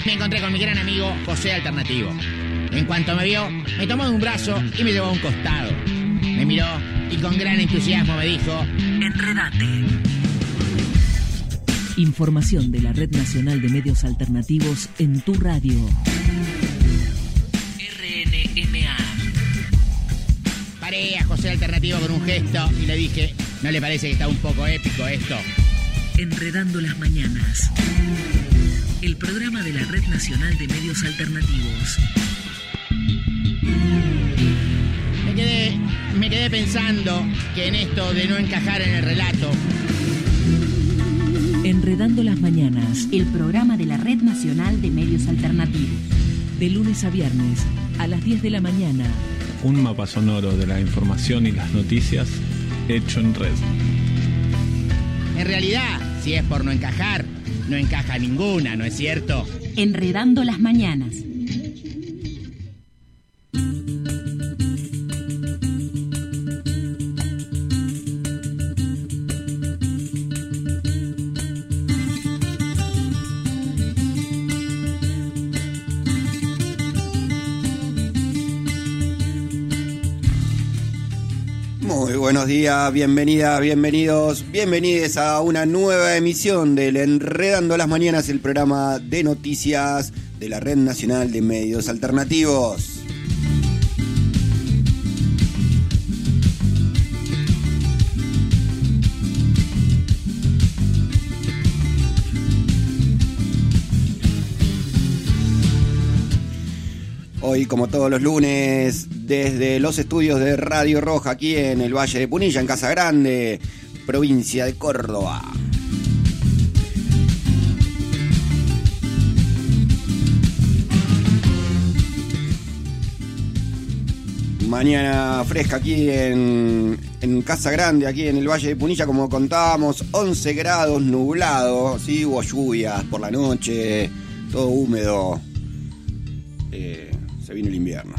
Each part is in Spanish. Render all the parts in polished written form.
me encontré con mi gran amigo José Alternativo. En cuanto me vio, me tomó de un brazo y me llevó a un costado. Me miró y con gran entusiasmo me dijo: Enredate. Información de la Red Nacional de Medios Alternativos en tu radio. RNMA. Paré a José Alternativo con un gesto y le dije: ¿no le parece que está un poco épico esto? Enredando las mañanas. El programa de la Red Nacional de Medios Alternativos. Me quedé pensando que en esto de no encajar en el relato. Enredando las mañanas. El programa de la Red Nacional de Medios Alternativos. De lunes a viernes, a las 10 de la mañana. Un mapa sonoro de la información y las noticias hecho en red. En realidad, si es por no encajar, no encaja ninguna, ¿no es cierto? Enredando las mañanas. Muy buenos días, bienvenidas, bienvenidos, bienvenides a una nueva emisión del Enredando las Mañanas, el programa de noticias de la Red Nacional de Medios Alternativos. Hoy, como todos los lunes, desde los estudios de Radio Roja, aquí en el Valle de Punilla, en Casa Grande, provincia de Córdoba. Mañana fresca aquí en Casa Grande, aquí en el Valle de Punilla, como contábamos, 11 grados, nublado, ¿sí? Hubo lluvias por la noche, todo húmedo. Se vino el invierno.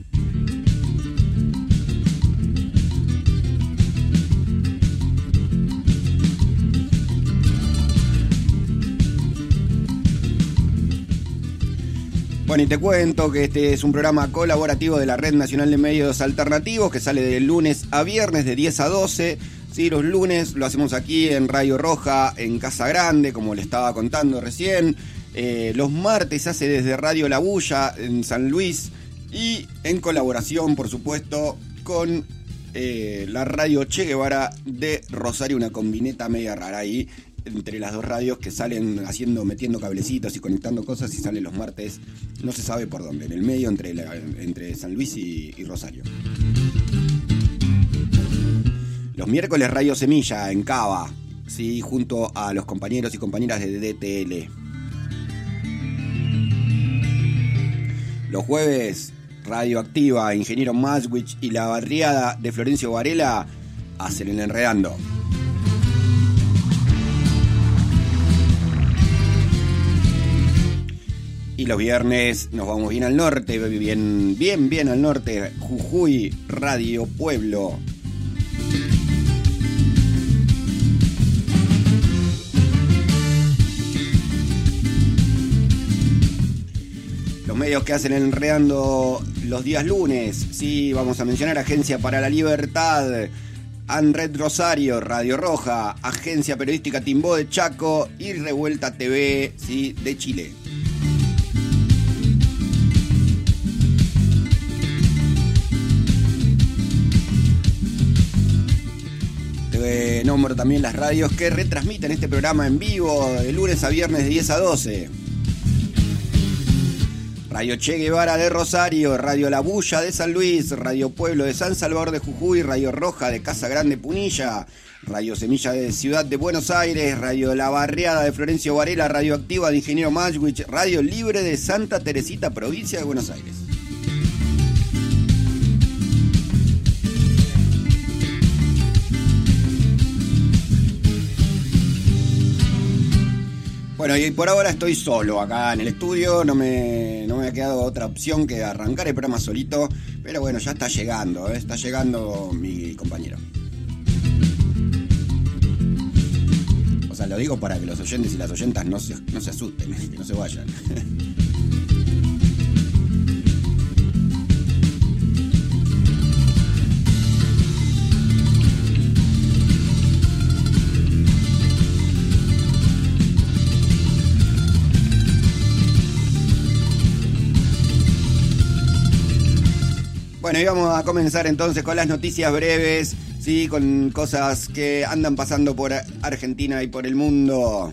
Bueno, y te cuento que este es un programa colaborativo de la Red Nacional de Medios Alternativos que sale de lunes a viernes de 10 a 12. Sí, los lunes lo hacemos aquí en Radio Roja, en Casa Grande, como le estaba contando recién. Los martes se hace desde Radio La Bulla en San Luis y en colaboración, por supuesto, con la Radio Che Guevara de Rosario, una combineta media rara ahí entre las dos radios que salen metiendo cablecitos y conectando cosas y salen los martes, no se sabe por dónde, en el medio entre San Luis y Rosario. Los miércoles Radio Semilla en Cava, sí, junto a los compañeros y compañeras de DTL. Los jueves, Radio Activa, Ingeniero Maswich y La Barriada de Florencio Varela hacen el Enredando. Y los viernes nos vamos bien al norte, bien al norte, Jujuy, Radio Pueblo. Los medios que hacen el Enredando los días lunes, sí, vamos a mencionar Agencia para la Libertad, ANRED Rosario, Radio Roja, Agencia Periodística Timbó de Chaco y Revuelta TV, sí, de Chile. Te nombro también las radios que retransmiten este programa en vivo de lunes a viernes de 10 a 12. Radio Che Guevara de Rosario, Radio La Bulla de San Luis, Radio Pueblo de San Salvador de Jujuy, Radio Roja de Casa Grande Punilla, Radio Semilla de Ciudad de Buenos Aires, Radio La Barriada de Florencio Varela, Radio Activa de Ingeniero Maswich, Radio Libre de Santa Teresita, provincia de Buenos Aires. Bueno, y por ahora estoy solo acá en el estudio, no me ha quedado otra opción que arrancar el programa solito, pero bueno, ya está llegando mi compañero. O sea, sea, lo digo para que los oyentes y las oyentas no se asusten, que no se vayan. Bueno, y vamos a comenzar entonces con las noticias breves, sí, con cosas que andan pasando por Argentina y por el mundo.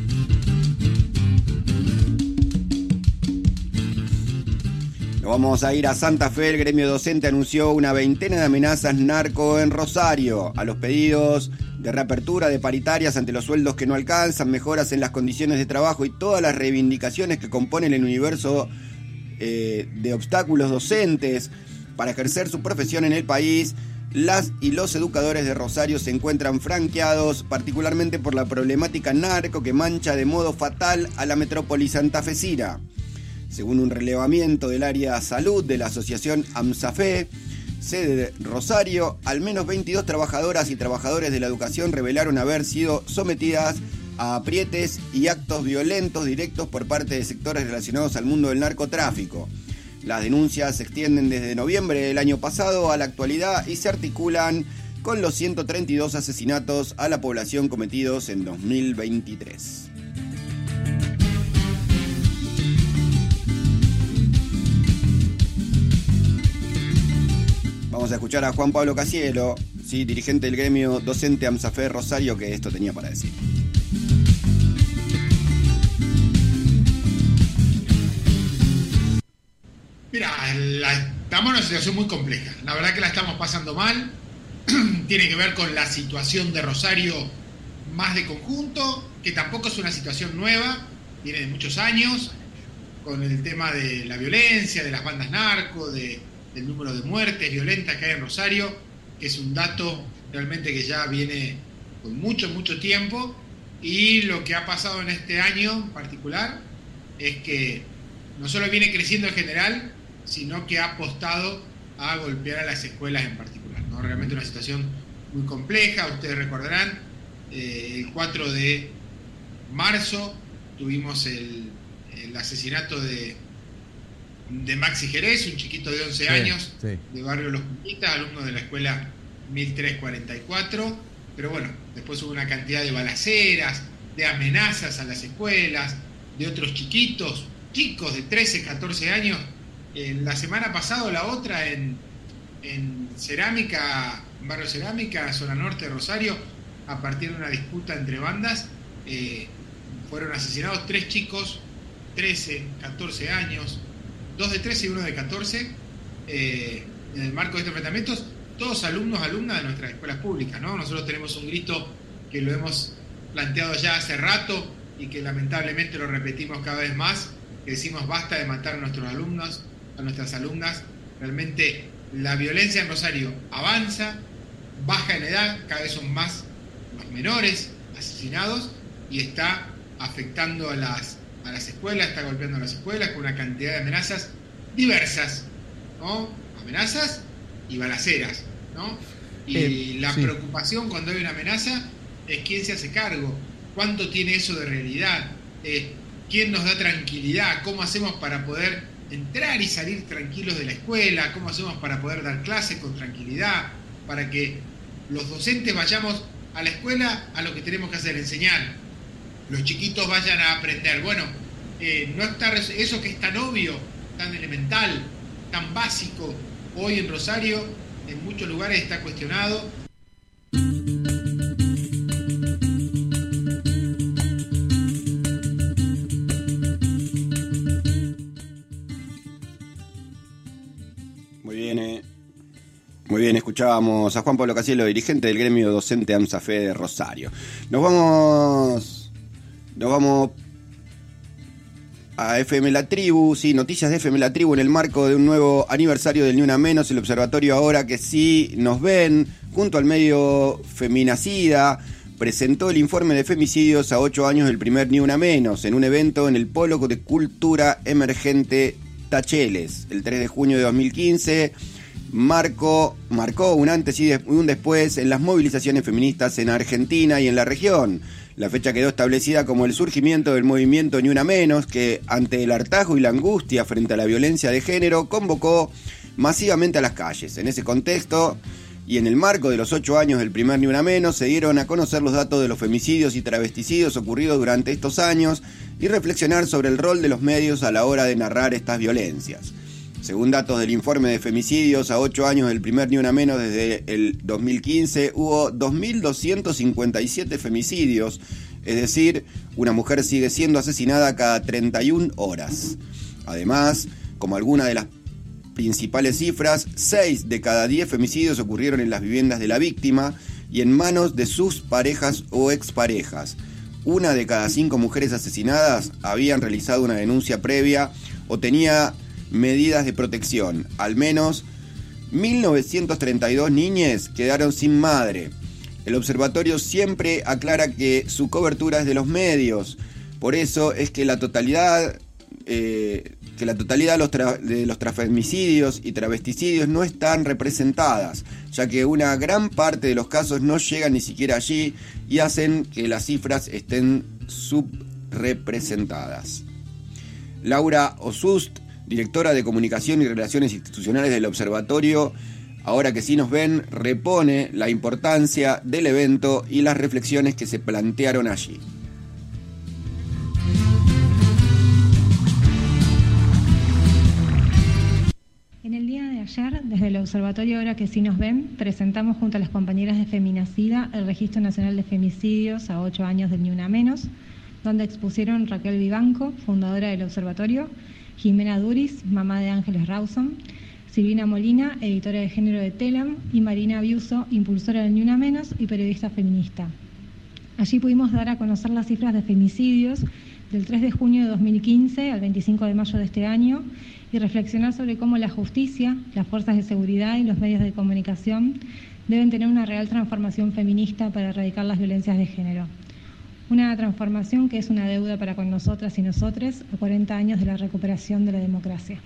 Nos vamos a ir a Santa Fe. El gremio docente anunció una veintena de amenazas narco en Rosario. A los pedidos de reapertura de paritarias ante los sueldos que no alcanzan, mejoras en las condiciones de trabajo y todas las reivindicaciones que componen el universo de obstáculos docentes para ejercer su profesión en el país, las y los educadores de Rosario se encuentran franqueados, particularmente por la problemática narco que mancha de modo fatal a la metrópoli santafesina. Según un relevamiento del área salud de la asociación AMSAFE, sede de Rosario, al menos 22 trabajadoras y trabajadores de la educación revelaron haber sido sometidas a aprietes y actos violentos directos por parte de sectores relacionados al mundo del narcotráfico. Las denuncias se extienden desde noviembre del año pasado a la actualidad y se articulan con los 132 asesinatos a la población cometidos en 2023. Vamos a escuchar a Juan Pablo Casielo, sí, dirigente del gremio docente AMSAFE Rosario, que esto tenía para decir. Mira, estamos en una situación muy compleja. La verdad que la estamos pasando mal. Tiene que ver con la situación de Rosario más de conjunto, que tampoco es una situación nueva, viene de muchos años, con el tema de la violencia, de las bandas narco, del número de muertes violentas que hay en Rosario, que es un dato realmente que ya viene con mucho tiempo. Y lo que ha pasado en este año en particular es que no solo viene creciendo en general, sino que ha apostado a golpear a las escuelas en particular, ¿no? Realmente una situación muy compleja. Ustedes recordarán, el 4 de marzo tuvimos el asesinato de Maxi Jerez, un chiquito de 11 años, de barrio Los Puntitas, alumno de la escuela 1344, pero bueno, después hubo una cantidad de balaceras, de amenazas a las escuelas, de otros chicos de 13, 14 años. La semana pasada, la otra, en Cerámica, en barrio Cerámica, zona norte de Rosario, a partir de una disputa entre bandas, fueron asesinados 3 chicos, 13, 14 años, 2 de 13 y 1 de 14, en el marco de estos enfrentamientos, todos alumnas de nuestras escuelas públicas, ¿no? Nosotros tenemos un grito que lo hemos planteado ya hace rato y que lamentablemente lo repetimos cada vez más, que decimos basta de matar a nuestros alumnos, a nuestras alumnas. Realmente la violencia en Rosario avanza, baja en edad, cada vez son más los menores asesinados y está afectando a las escuelas, está golpeando a las escuelas con una cantidad de amenazas diversas, ¿no? Amenazas y balaceras, ¿no? Y la preocupación cuando hay una amenaza es quién se hace cargo, cuánto tiene eso de realidad, quién nos da tranquilidad, cómo hacemos para poder entrar y salir tranquilos de la escuela, cómo hacemos para poder dar clases con tranquilidad, para que los docentes vayamos a la escuela a lo que tenemos que hacer, enseñar, los chiquitos vayan a aprender. Bueno, no está eso que es tan obvio, tan elemental, tan básico, hoy en Rosario en muchos lugares está cuestionado. Muy bien, escuchábamos a Juan Pablo Casielo, dirigente del gremio docente AMSAFE de Rosario. Nos vamos a FM La Tribu, sí, noticias de FM La Tribu en el marco de un nuevo aniversario del Ni Una Menos, el observatorio Ahora que sí nos ven, junto al medio Feminacida, presentó el informe de femicidios a 8 años del primer Ni Una Menos, en un evento en el Polo de Cultura Emergente Tacheles, el 3 de junio de 2015. Marcó un antes y un después en las movilizaciones feministas en Argentina y en la región. La fecha quedó establecida como el surgimiento del movimiento Ni Una Menos, que ante el hartazgo y la angustia frente a la violencia de género convocó masivamente a las calles. En ese contexto y en el marco de los 8 años del primer Ni Una Menos, se dieron a conocer los datos de los femicidios y travesticidios ocurridos durante estos años y reflexionar sobre el rol de los medios a la hora de narrar estas violencias. Según datos del informe de femicidios, a 8 años del primer Ni Una Menos desde el 2015, hubo 2.257 femicidios, es decir, una mujer sigue siendo asesinada cada 31 horas. Además, como alguna de las principales cifras, 6 de cada 10 femicidios ocurrieron en las viviendas de la víctima y en manos de sus parejas o exparejas. 1 de cada 5 mujeres asesinadas habían realizado una denuncia previa o tenía medidas de protección. Al menos 1.932 niñas quedaron sin madre. El observatorio siempre aclara que su cobertura es de los medios. Por eso es que la totalidad de los transfemicidios y travesticidios no están representadas, ya que una gran parte de los casos no llegan ni siquiera allí y hacen que las cifras estén subrepresentadas. Laura Osust, directora de Comunicación y Relaciones Institucionales del Observatorio, Ahora que sí nos ven, repone la importancia del evento y las reflexiones que se plantearon allí. En el día de ayer, desde el Observatorio Ahora que sí nos ven, presentamos junto a las compañeras de Feminacida el Registro Nacional de Femicidios a 8 años del Ni Una Menos, donde expusieron Raquel Vivanco, fundadora del Observatorio, Jimena Duris, mamá de Ángeles Rawson, Silvina Molina, editora de género de Telam, y Marina Biuso, impulsora del Ni Una Menos y periodista feminista. Allí pudimos dar a conocer las cifras de femicidios del 3 de junio de 2015 al 25 de mayo de este año y reflexionar sobre cómo la justicia, las fuerzas de seguridad y los medios de comunicación deben tener una real transformación feminista para erradicar las violencias de género. Una transformación que es una deuda para con nosotras y nosotres a 40 años de la recuperación de la democracia.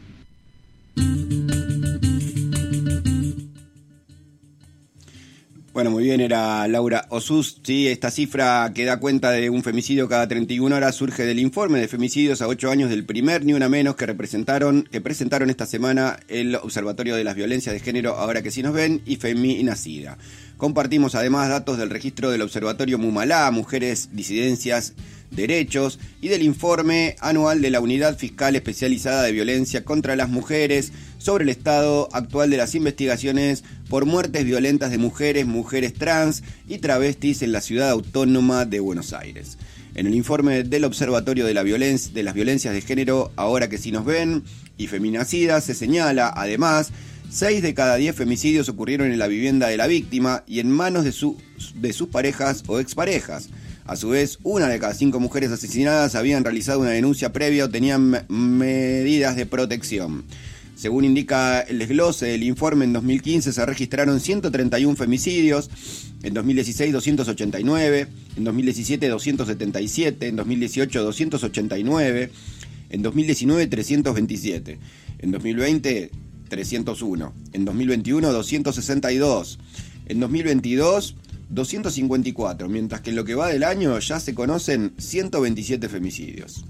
Bueno, muy bien, era Laura Osust. Sí, esta cifra que da cuenta de un femicidio cada 31 horas surge del informe de femicidios a 8 años del primer Ni Una Menos que presentaron esta semana el Observatorio de las Violencias de Género, Ahora que sí nos ven, y Feminacida. Compartimos además datos del registro del Observatorio Mumalá, Mujeres, Disidencias, Derechos, y del informe anual de la Unidad Fiscal Especializada de Violencia contra las Mujeres sobre el estado actual de las investigaciones por muertes violentas de mujeres, mujeres trans y travestis en la ciudad autónoma de Buenos Aires. En el informe del Observatorio de las Violencias de Género, Ahora que sí nos ven, y Feminacida, se señala, además, 6 de cada 10 femicidios ocurrieron en la vivienda de la víctima y en manos de sus parejas o exparejas. A su vez, 1 de cada 5 mujeres asesinadas habían realizado una denuncia previa o tenían medidas de protección. Según indica el desglose del informe, en 2015 se registraron 131 femicidios, en 2016 289, en 2017 277, en 2018 289, en 2019 327, en 2020 301, en 2021 262, en 2022 254, mientras que en lo que va del año ya se conocen 127 femicidios.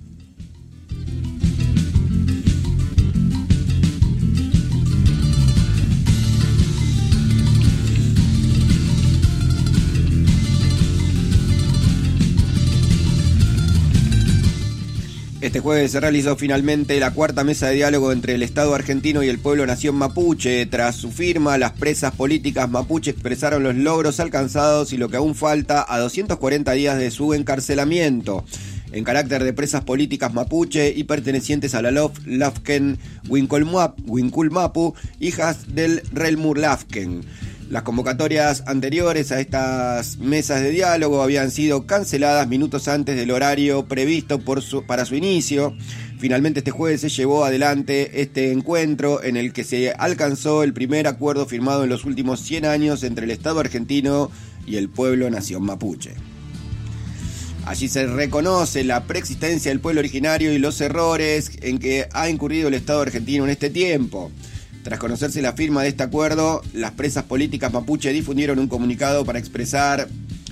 Este jueves se realizó finalmente la cuarta mesa de diálogo entre el Estado argentino y el pueblo nación mapuche. Tras su firma, las presas políticas mapuche expresaron los logros alcanzados y lo que aún falta a 240 días de su encarcelamiento. En carácter de presas políticas mapuche y pertenecientes a la Lafken Winkulmapu, hijas del Relmur Lafken. Las convocatorias anteriores a estas mesas de diálogo habían sido canceladas minutos antes del horario previsto para su inicio. Finalmente este jueves se llevó adelante este encuentro en el que se alcanzó el primer acuerdo firmado en los últimos 100 años entre el Estado argentino y el pueblo nación mapuche. Allí se reconoce la preexistencia del pueblo originario y los errores en que ha incurrido el Estado argentino en este tiempo. Tras conocerse la firma de este acuerdo, las presas políticas mapuche difundieron un comunicado para expresar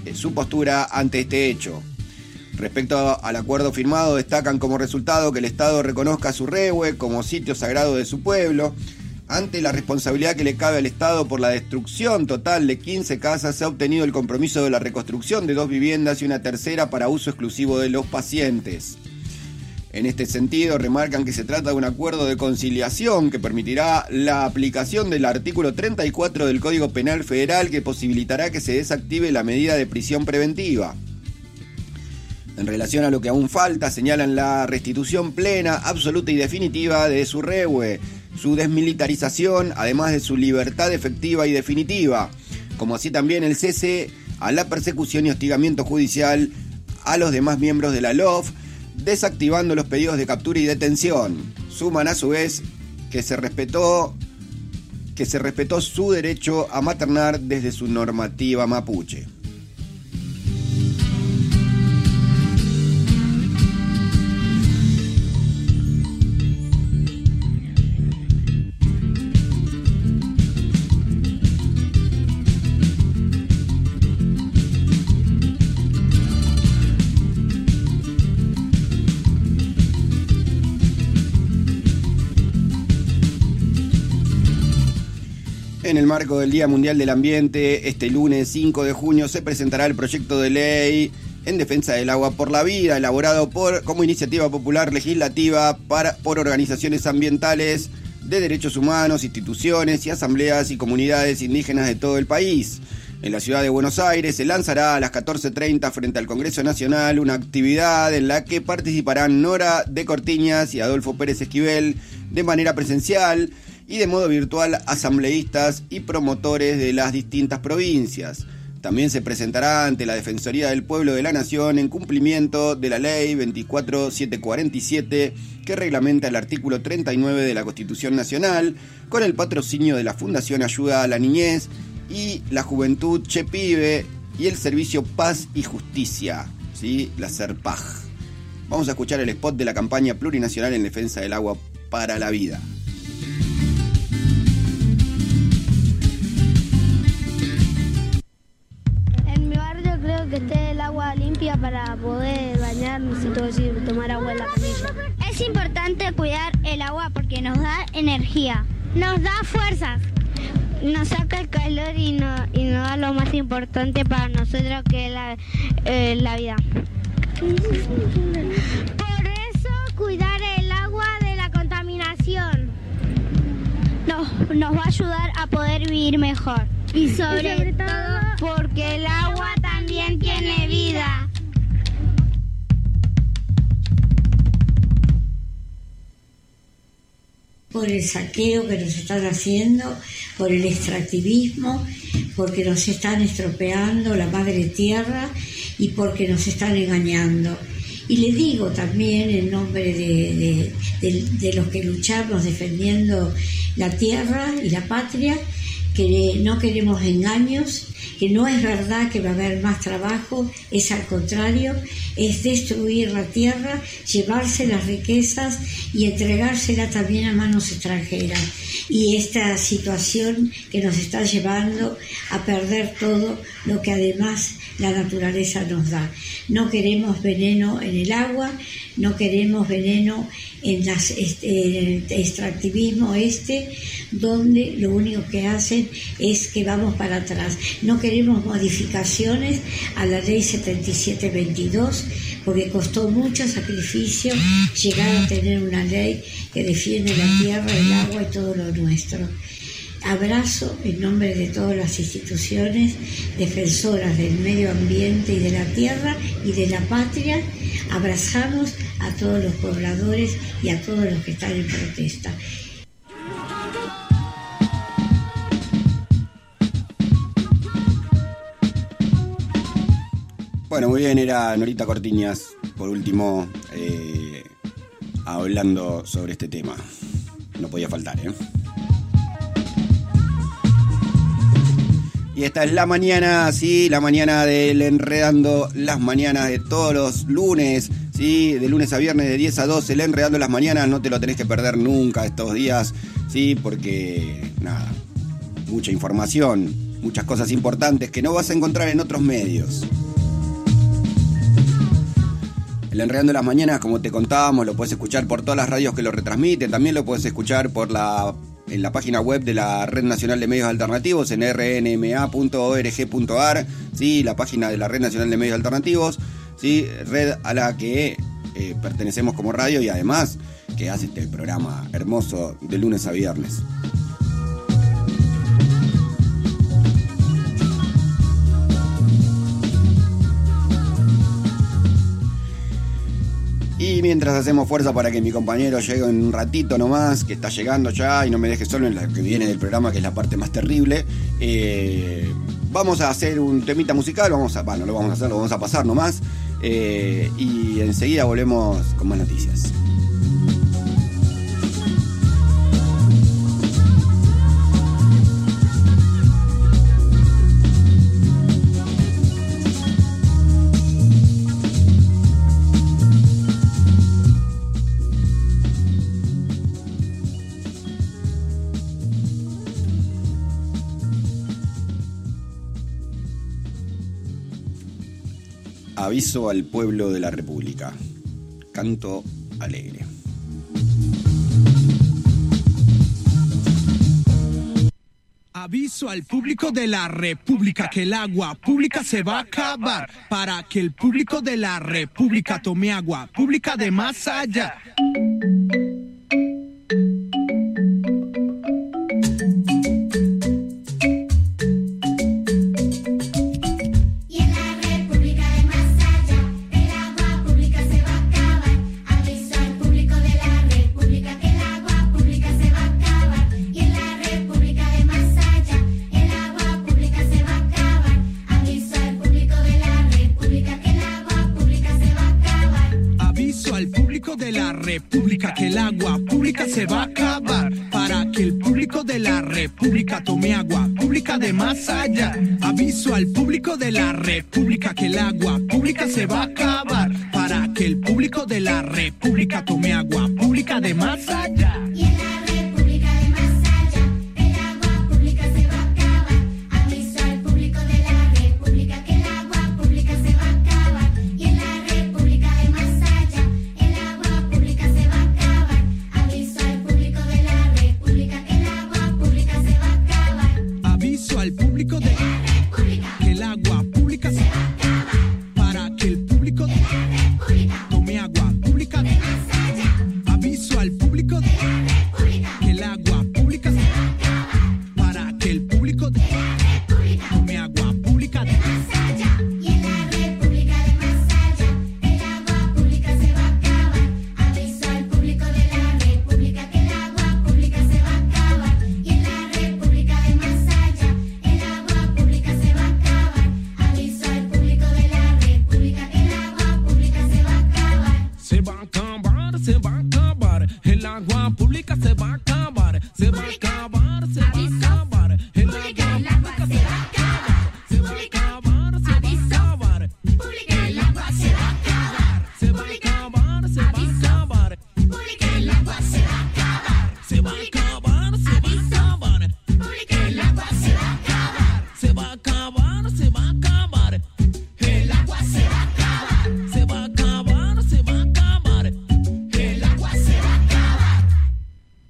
su postura ante este hecho. Respecto al acuerdo firmado, destacan como resultado que el Estado reconozca a su rehue como sitio sagrado de su pueblo. Ante la responsabilidad que le cabe al Estado por la destrucción total de 15 casas, se ha obtenido el compromiso de la reconstrucción de 2 viviendas y una tercera para uso exclusivo de los pacientes. En este sentido, remarcan que se trata de un acuerdo de conciliación que permitirá la aplicación del artículo 34 del Código Penal Federal, que posibilitará que se desactive la medida de prisión preventiva. En relación a lo que aún falta, señalan la restitución plena, absoluta y definitiva de su rehue, su desmilitarización, además de su libertad efectiva y definitiva, como así también el cese a la persecución y hostigamiento judicial a los demás miembros de la LOF, desactivando los pedidos de captura y detención. Suman a su vez que se respetó su derecho a maternar desde su normativa mapuche. En el marco del Día Mundial del Ambiente, este lunes 5 de junio se presentará el proyecto de ley en defensa del agua por la vida, elaborado como iniciativa popular legislativa por organizaciones ambientales de derechos humanos, instituciones y asambleas y comunidades indígenas de todo el país. En la ciudad de Buenos Aires se lanzará a las 14:30 frente al Congreso Nacional una actividad en la que participarán Nora de Cortiñas y Adolfo Pérez Esquivel de manera presencial y de modo virtual asambleístas y promotores de las distintas provincias. También se presentará ante la Defensoría del Pueblo de la Nación en cumplimiento de la Ley 24747 que reglamenta el artículo 39 de la Constitución Nacional, con el patrocinio de la Fundación Ayuda a la Niñez y la Juventud Chepibe y el Servicio Paz y Justicia, ¿sí? La SERPAJ. Vamos a escuchar el spot de la campaña plurinacional en defensa del agua para la vida. Que esté el agua limpia para poder bañarnos y todo eso, y tomar agua en la canilla. Es importante cuidar el agua porque nos da energía, nos da fuerzas, nos saca el calor y nos da lo más importante para nosotros, que es la vida. Por eso cuidar el agua de la contaminación nos va a ayudar a poder vivir mejor. Y sobre todo porque el agua también tiene vida. Por el saqueo que nos están haciendo, por el extractivismo, porque nos están estropeando la madre tierra y porque nos están engañando. Y le digo también en nombre de los que luchamos defendiendo la tierra y la patria, que no queremos engaños, que no es verdad que va a haber más trabajo, es al contrario, es destruir la tierra, llevarse las riquezas y entregárselas también a manos extranjeras. Y esta situación que nos está llevando a perder todo lo que además la naturaleza nos da. No queremos veneno en el agua, no queremos veneno en el extractivismo donde lo único que hacen es que vamos para atrás. No queremos modificaciones a la ley 7722 porque costó mucho sacrificio llegar a tener una ley que defiende la tierra, el agua y todo lo nuestro. Abrazo en nombre de todas las instituciones defensoras del medio ambiente y de la tierra y de la patria. Abrazamos a todos los pobladores y a todos los que están en protesta. Bueno, muy bien, era Norita Cortiñas, por último, hablando sobre este tema. No podía faltar, ¿eh? Y esta es la mañana, sí, la mañana del Enredando las Mañanas de todos los lunes, sí, de lunes a viernes de 10 a 12, el Enredando las Mañanas, no te lo tenés que perder nunca estos días, sí, porque, nada, mucha información muchas cosas importantes que no vas a encontrar en otros medios. El Enredando las Mañanas, como te contábamos, lo puedes escuchar por todas las radios que lo retransmiten. También lo puedes escuchar en la página web de la Red Nacional de Medios Alternativos, en rnma.org.ar, ¿sí? La página de la Red Nacional de Medios Alternativos, ¿sí? Red a la que pertenecemos como radio y además que hace este programa hermoso de lunes a viernes. Y mientras hacemos fuerza para que mi compañero llegue en un ratito nomás, que está llegando ya y no me deje solo en la que viene del programa, que es la parte más terrible, vamos a hacer un temita musical, lo vamos a pasar nomás, y enseguida volvemos con más noticias. Aviso al pueblo de la República. Canto alegre. Aviso al público de la República que el agua pública se va a acabar, para que el público de la República tome agua pública de más allá. República que el agua pública se va a acabar, para que el público de la República tome agua pública de más allá. Aviso al público de la República que el agua pública se va a acabar, para que el público de la República tome agua pública de más allá.